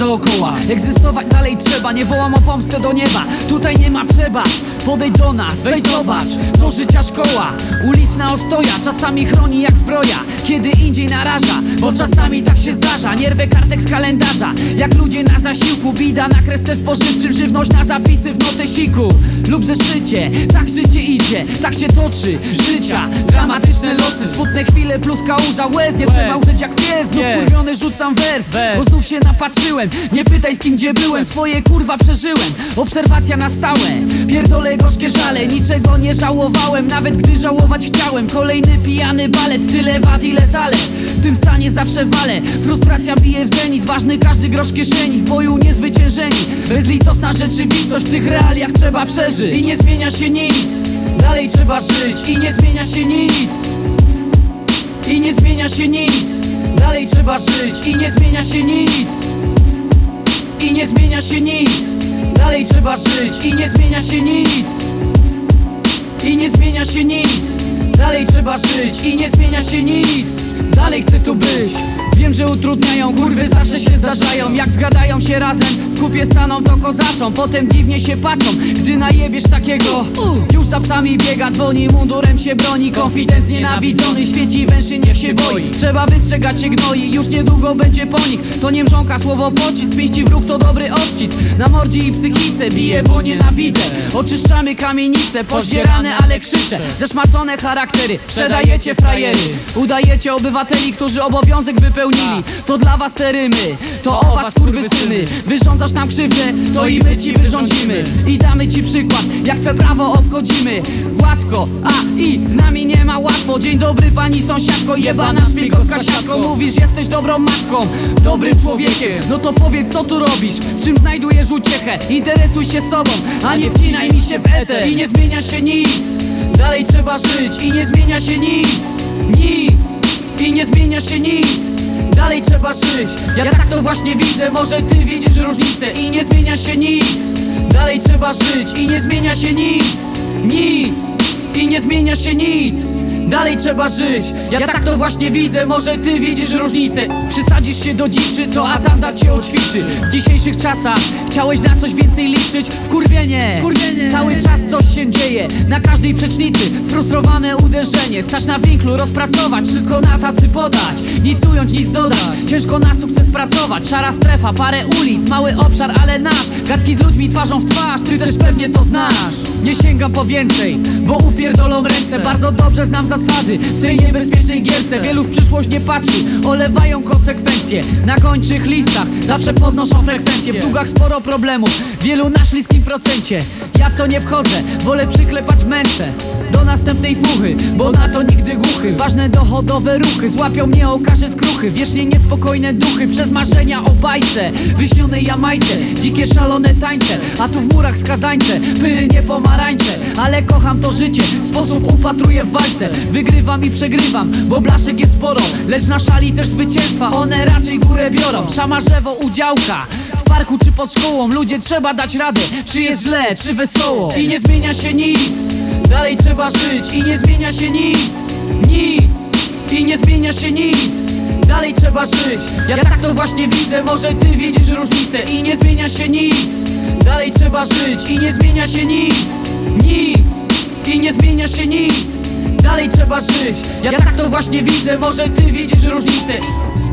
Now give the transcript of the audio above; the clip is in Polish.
dookoła. Egzystować dalej trzeba, nie wołam o pomstę do nieba. Tutaj nie ma przebacz, podejdź do nas, weź zobacz. To życia szkoła, uliczna ostoja. Czasami chroni jak zbroja, kiedy indziej naraża. Bo czasami tak się zdarza, nie rwę kartek z kalendarza. Jak ludzie na zasiłku, bida na kresce spożywczym. Żywność na zapisy w notesiku lub zeszycie. Tak życie idzie, tak się toczy życia. Dramatyczne losy, smutne chwile plus kałuża łez. Nie trzeba żyć jak pies, znów kurwiony rzucam wers. Bo znów się napatrzyłem, nie pytaj z kim gdzie byłem. Swoje kurwa przeżyłem, obserwacja na stałe. Pierdolę gorzkie żale, niczego nie żałowałem. Nawet gdy żałować chciałem. Kolejny pijany balet, tyle wad ile zalet. W tym stanie zawsze walę, frustracja bije w zenit. Ważny każdy grosz kieszeni, w boju niezwyciężeni. Bezlitosna rzeczywistość, w tych realiach trzeba przeżyć. I nie zmienia się nic, dalej trzeba żyć. I nie zmienia się nic, i nie zmienia się nic, dalej trzeba żyć. I nie zmienia się nic, i nie zmienia się nic, dalej trzeba żyć. I nie zmienia się nic, i nie zmienia się nic, dalej trzeba żyć. I nie zmienia się nic, dalej chcę tu być. Wiem, że utrudniają, kurwy zawsze się zdarzają. Jak zgadają się razem, w kupie staną to kozaczą. Potem dziwnie się patrzą, gdy najebiesz takiego. Już za psami biega, dzwoni, mundurem się broni. Konfident nienawidzony, świeci węszy, niech się boi. Trzeba wystrzegać się gnoi, już niedługo będzie po nich. To nie mrzonka, słowo pocisk, pięści wróg to dobry odcisk. Na mordzie i psychice bije, bo nienawidzę. Oczyszczamy kamienice, pozdzierane, ale krzyczę. Zeszmacone charaktery, sprzedajecie frajery. Udajecie obywateli, którzy obowiązek wypełnili. To dla was te rymy, to o was skurwysyny. Wyrządzasz nam krzywdę, to i my ci wyrządzimy. I damy ci przykład, jak twe prawo obchodzimy. Gładko, a i z nami nie ma łatwo. Dzień dobry pani sąsiadko, jebana szpiegowska siatko. Mówisz jesteś dobrą matką, dobrym człowiekiem. No to powiedz co tu robisz, w czym znajdujesz uciechę. Interesuj się sobą, a nie wcinaj mi się w eter. I nie zmienia się nic, dalej trzeba żyć. I nie zmienia się nic, nic. I nie zmienia się nic, dalej trzeba żyć. Ja tak to właśnie widzę, może ty widzisz różnicę. I nie zmienia się nic, dalej trzeba żyć. I nie zmienia się nic, nic. I nie zmienia się nic, dalej trzeba żyć. Ja tak to właśnie widzę, może ty widzisz różnicę. Przysadzisz się do dziczy, to Atanda cię oćwiczy. W dzisiejszych czasach chciałeś na coś więcej liczyć. Wkurwienie, cały czas coś się dzieje. Na każdej przecznicy sfrustrowane uderzenie. Stać na winklu, rozpracować, wszystko na tacy podać. Nic ująć, nic dodać, ciężko na sukces pracować. Szara strefa, parę ulic, mały obszar, ale nasz. Gadki z ludźmi twarzą w twarz, ty też pewnie to znasz. Nie sięgam po więcej, bo upierdolą ręce. Bardzo dobrze znam zasady w tej niebezpiecznej gierce. Wielu w przyszłość nie patrzy, olewają konsekwencje. Na kończych listach zawsze podnoszą frekwencje. W długach sporo problemów, wielu na śliskim procencie. Ja w to nie wchodzę, wolę przyklepać męczę do następnej fuchy, bo na to nigdy głuchy. Ważne dochodowe ruchy, złapią mnie okaże skruchy. Wiecznie niespokojne duchy, przez marzenia o bajce, wyśnionej Jamajce, dzikie szalone tańce. A tu w murach skazańce, pyry nie pomarańcze. Ale kocham to życie, sposób upatruję w walce. Wygrywam i przegrywam, bo blaszek jest sporo. Lecz na szali też zwycięstwa, one raczej górę biorą. Szamarzewo, udziałka, w parku czy pod szkołą. Ludzie trzeba dać radę, czy jest źle, czy wesoło. I nie zmienia się nic, dalej trzeba żyć. I nie zmienia się nic, nic. I nie zmienia się nic, dalej trzeba żyć. Ja tak to właśnie widzę, może ty widzisz różnicę. I nie zmienia się nic, dalej trzeba żyć. I nie zmienia się nic, nic. I nie zmienia się nic, dalej trzeba żyć. Ja tak to właśnie widzę, może ty widzisz różnicę.